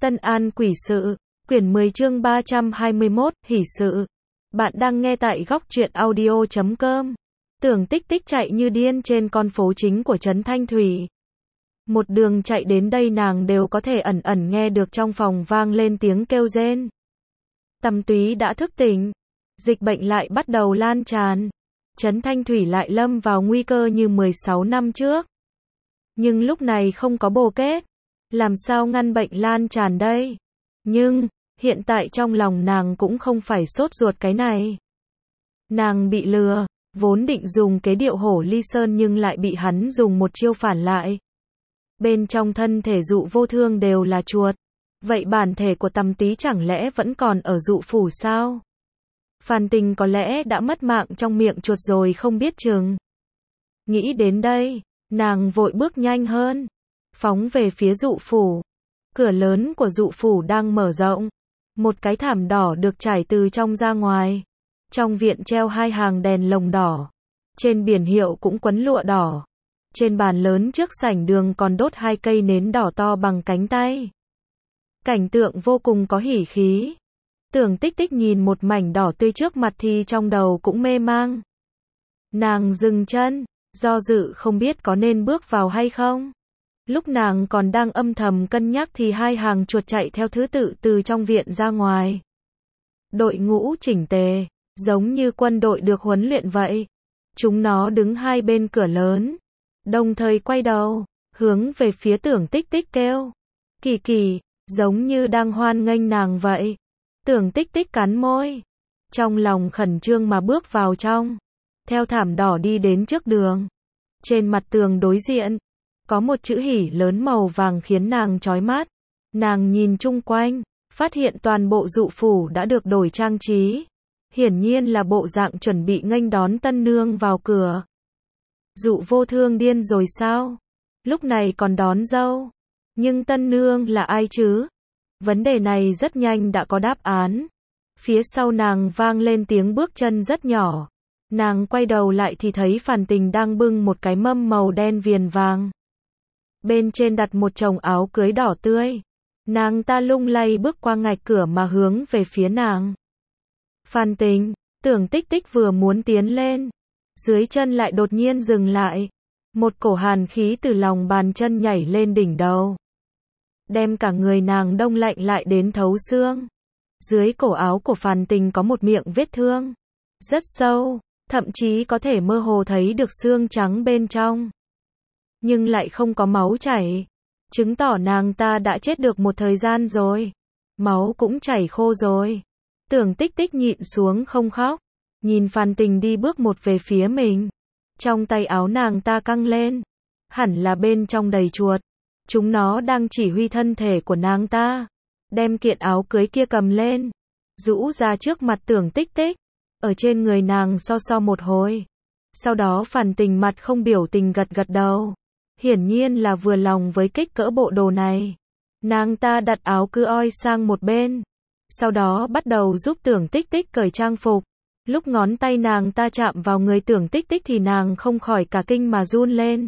Tân An quỷ sự, quyển 10 chương 321, hỷ sự. Bạn đang nghe tại góc truyện audio.com. Tưởng Tích Tích chạy như điên trên con phố chính của trấn Thanh Thủy. Một đường chạy đến đây nàng đều có thể ẩn ẩn nghe được trong phòng vang lên tiếng kêu rên. Tầm Túy đã thức tỉnh. Dịch bệnh lại bắt đầu lan tràn. Trấn Thanh Thủy lại lâm vào nguy cơ như 16 năm trước. Nhưng lúc này không có bồ kết. Làm sao ngăn bệnh lan tràn đây? Nhưng, hiện tại trong lòng nàng cũng không phải sốt ruột cái này. Nàng bị lừa, vốn định dùng kế điệu hổ ly sơn nhưng lại bị hắn dùng một chiêu phản lại. Bên trong thân thể Dụ Vô Thương đều là chuột. Vậy bản thể của Tầm Túy chẳng lẽ vẫn còn ở Dụ phủ sao? Phan Tình có lẽ đã mất mạng trong miệng chuột rồi không biết chừng. Nghĩ đến đây, nàng vội bước nhanh hơn, phóng về phía Dụ phủ. Cửa lớn của Dụ phủ đang mở rộng. Một cái thảm đỏ được trải từ trong ra ngoài. Trong viện treo 2 hàng đèn lồng đỏ. Trên biển hiệu cũng quấn lụa đỏ. Trên bàn lớn trước sảnh đường còn đốt 2 cây nến đỏ to bằng cánh tay. Cảnh tượng vô cùng có hỉ khí. Tưởng Tích Tích nhìn một mảnh đỏ tươi trước mặt thì trong đầu cũng mê mang. Nàng dừng chân, do dự không biết có nên bước vào hay không. Lúc nàng còn đang âm thầm cân nhắc thì 2 hàng chuột chạy theo thứ tự từ trong viện ra ngoài. Đội ngũ chỉnh tề, giống như quân đội được huấn luyện vậy. Chúng nó đứng hai bên cửa lớn, đồng thời quay đầu, hướng về phía Tưởng Tích Tích kêu. Kỳ kỳ, giống như đang hoan nghênh nàng vậy. Tưởng Tích Tích cắn môi, trong lòng khẩn trương mà bước vào trong. Theo thảm đỏ đi đến trước đường. Trên mặt tường đối diện, có một chữ hỉ lớn màu vàng khiến nàng chói mắt. Nàng nhìn chung quanh, phát hiện toàn bộ Dụ phủ đã được đổi trang trí. Hiển nhiên là bộ dạng chuẩn bị nghênh đón tân nương vào cửa. Dụ Vô Thương điên rồi sao? Lúc này còn đón dâu. Nhưng tân nương là ai chứ? Vấn đề này rất nhanh đã có đáp án. Phía sau nàng vang lên tiếng bước chân rất nhỏ. Nàng quay đầu lại thì thấy Phàn Tình đang bưng một cái mâm màu đen viền vàng. Bên trên đặt một chồng áo cưới đỏ tươi. Nàng ta lung lay bước qua ngạch cửa mà hướng về phía nàng. Phàn Tình, Tưởng Tích Tích vừa muốn tiến lên. Dưới chân lại đột nhiên dừng lại. Một cổ hàn khí từ lòng bàn chân nhảy lên đỉnh đầu. Đem cả người nàng đông lạnh lại đến thấu xương. Dưới cổ áo của Phàn Tình có một miệng vết thương. Rất sâu, thậm chí có thể mơ hồ thấy được xương trắng bên trong. Nhưng lại không có máu chảy. Chứng tỏ nàng ta đã chết được một thời gian rồi. Máu cũng chảy khô rồi. Tưởng Tích Tích nhịn xuống không khóc. Nhìn Phàn Tình đi bước một về phía mình. Trong tay áo nàng ta căng lên. Hẳn là bên trong đầy chuột. Chúng nó đang chỉ huy thân thể của nàng ta. Đem kiện áo cưới kia cầm lên. Rũ ra trước mặt Tưởng Tích Tích. Ở trên người nàng so một hồi. Sau đó Phàn Tình mặt không biểu tình gật gật đầu. Hiển nhiên là vừa lòng với kích cỡ bộ đồ này. Nàng ta đặt áo cưới oi sang một bên. Sau đó bắt đầu giúp Tưởng Tích Tích cởi trang phục. Lúc ngón tay nàng ta chạm vào người Tưởng Tích Tích thì nàng không khỏi cả kinh mà run lên.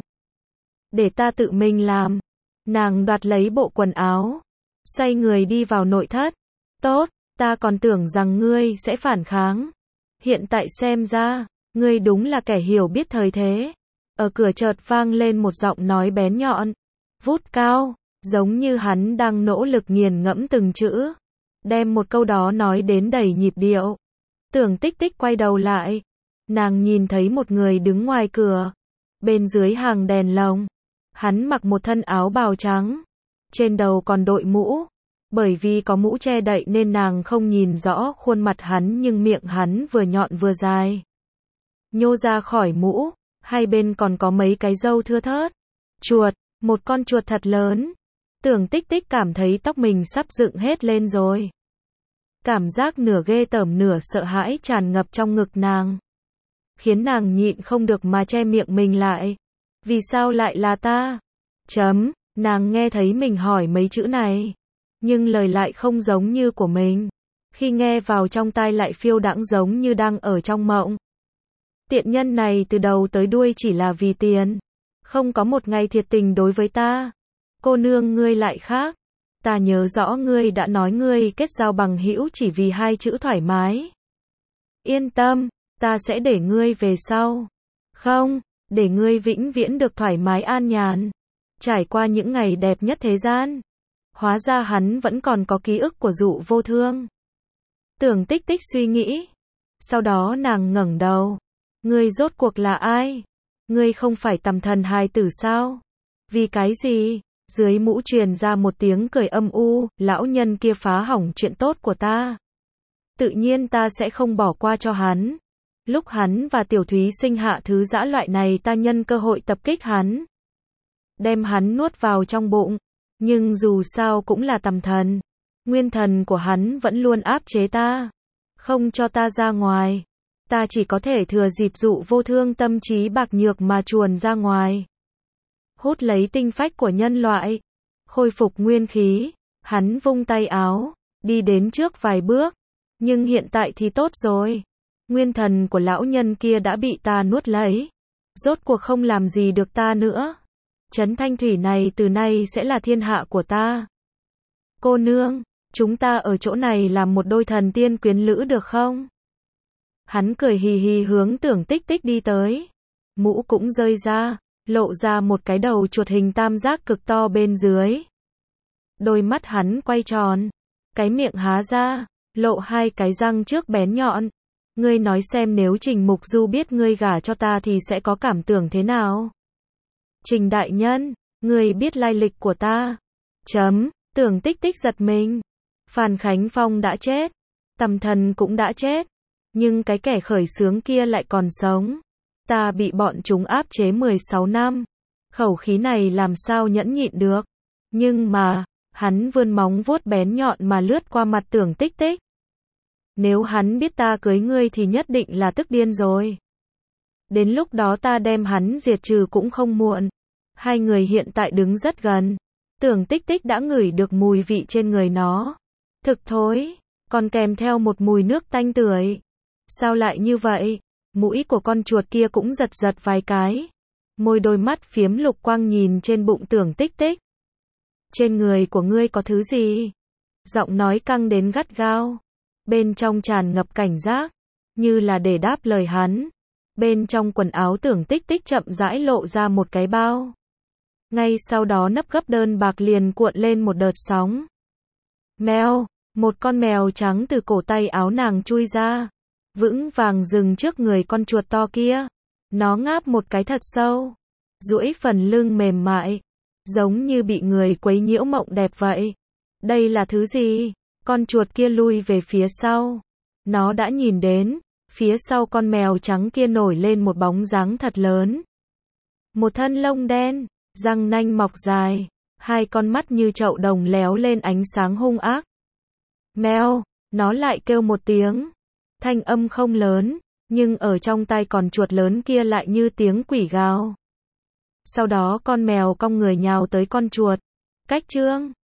Để ta tự mình làm. Nàng đoạt lấy bộ quần áo. Xoay người đi vào nội thất. Tốt, ta còn tưởng rằng ngươi sẽ phản kháng. Hiện tại xem ra, ngươi đúng là kẻ hiểu biết thời thế. Ở cửa chợt vang lên một giọng nói bén nhọn. Vút cao, giống như hắn đang nỗ lực nghiền ngẫm từng chữ. Đem một câu đó nói đến đầy nhịp điệu. Tưởng Tích Tích quay đầu lại. Nàng nhìn thấy một người đứng ngoài cửa. Bên dưới hàng đèn lồng. Hắn mặc một thân áo bào trắng. Trên đầu còn đội mũ. Bởi vì có mũ che đậy nên nàng không nhìn rõ khuôn mặt hắn nhưng miệng hắn vừa nhọn vừa dài. Nhô ra khỏi mũ, hai bên còn có mấy cái râu thưa thớt. Chuột, một con chuột thật lớn. Tưởng Tích Tích cảm thấy tóc mình sắp dựng hết lên rồi. Cảm giác nửa ghê tởm nửa sợ hãi tràn ngập trong ngực nàng. Khiến nàng nhịn không được mà che miệng mình lại. Vì sao lại là ta? Nàng nghe thấy mình hỏi mấy chữ này. Nhưng lời lại không giống như của mình. Khi nghe vào trong tai lại phiêu đãng giống như đang ở trong mộng. Tiện nhân này từ đầu tới đuôi chỉ là vì tiền. Không có một ngày thiệt tình đối với ta. Cô nương ngươi lại khác. Ta nhớ rõ ngươi đã nói ngươi kết giao bằng hữu chỉ vì hai chữ thoải mái. Yên tâm, ta sẽ để ngươi về sau. Không, để ngươi vĩnh viễn được thoải mái an nhàn. Trải qua những ngày đẹp nhất thế gian. Hóa ra hắn vẫn còn có ký ức của Dụ Vô Thương. Tưởng Tích Tích suy nghĩ. Sau đó nàng ngẩng đầu. Ngươi rốt cuộc là ai? Ngươi không phải Tầm Thần hài tử sao? Vì cái gì? Dưới mũ truyền ra một tiếng cười âm u, lão nhân kia phá hỏng chuyện tốt của ta. Tự nhiên ta sẽ không bỏ qua cho hắn. Lúc hắn và Tiểu Thúy sinh hạ thứ dã loại này ta nhân cơ hội tập kích hắn. Đem hắn nuốt vào trong bụng. Nhưng dù sao cũng là Tầm Thần. Nguyên thần của hắn vẫn luôn áp chế ta. Không cho ta ra ngoài. Ta chỉ có thể thừa dịp Dụ Vô Thương tâm trí bạc nhược mà chuồn ra ngoài. Hút lấy tinh phách của nhân loại. Khôi phục nguyên khí. Hắn vung tay áo. Đi đến trước vài bước. Nhưng hiện tại thì tốt rồi. Nguyên thần của lão nhân kia đã bị ta nuốt lấy. Rốt cuộc không làm gì được ta nữa. Trấn Thanh Thủy này từ nay sẽ là thiên hạ của ta. Cô nương, chúng ta ở chỗ này làm một đôi thần tiên quyến lữ được không? Hắn cười hì hì hướng Tưởng Tích Tích đi tới. Mũ cũng rơi ra, lộ ra một cái đầu chuột hình tam giác cực to bên dưới. Đôi mắt hắn quay tròn, cái miệng há ra, lộ hai cái răng trước bén nhọn. Ngươi nói xem nếu Trình Mục Du biết ngươi gả cho ta thì sẽ có cảm tưởng thế nào? Trình đại nhân, ngươi biết lai lịch của ta. Tưởng Tích Tích giật mình. Phan Khánh Phong đã chết. Tầm Thần cũng đã chết. Nhưng cái kẻ khởi xướng kia lại còn sống. Ta bị bọn chúng áp chế 16 năm. Khẩu khí này làm sao nhẫn nhịn được. Nhưng mà, hắn vươn móng vuốt bén nhọn mà lướt qua mặt Tưởng Tích Tích. Nếu hắn biết ta cưới ngươi thì nhất định là tức điên rồi. Đến lúc đó ta đem hắn diệt trừ cũng không muộn. Hai người hiện tại đứng rất gần. Tưởng Tích Tích đã ngửi được mùi vị trên người nó. Thực thối, còn kèm theo một mùi nước tanh tưởi. Sao lại như vậy? Mũi của con chuột kia cũng giật giật vài cái. Môi đôi mắt phiếm lục quang nhìn trên bụng Tưởng Tích Tích. Trên người của ngươi có thứ gì? Giọng nói căng đến gắt gao. Bên trong tràn ngập cảnh giác. Như là để đáp lời hắn. Bên trong quần áo Tưởng Tích Tích chậm rãi lộ ra một cái bao. Ngay sau đó nắp gấp đơn bạc liền cuộn lên một đợt sóng. Mèo, một con mèo trắng từ cổ tay áo nàng chui ra. Vững vàng dừng trước người con chuột to kia. Nó ngáp một cái thật sâu. Duỗi phần lưng mềm mại. Giống như bị người quấy nhiễu mộng đẹp vậy. Đây là thứ gì? Con chuột kia lui về phía sau. Nó đã nhìn đến. Phía sau con mèo trắng kia nổi lên một bóng dáng thật lớn. Một thân lông đen, răng nanh mọc dài, hai con mắt như chậu đồng léo lên ánh sáng hung ác. Mèo, nó lại kêu một tiếng. Thanh âm không lớn, nhưng ở trong tai con chuột lớn kia lại như tiếng quỷ gào. Sau đó con mèo cong người nhào tới con chuột. Cách trương.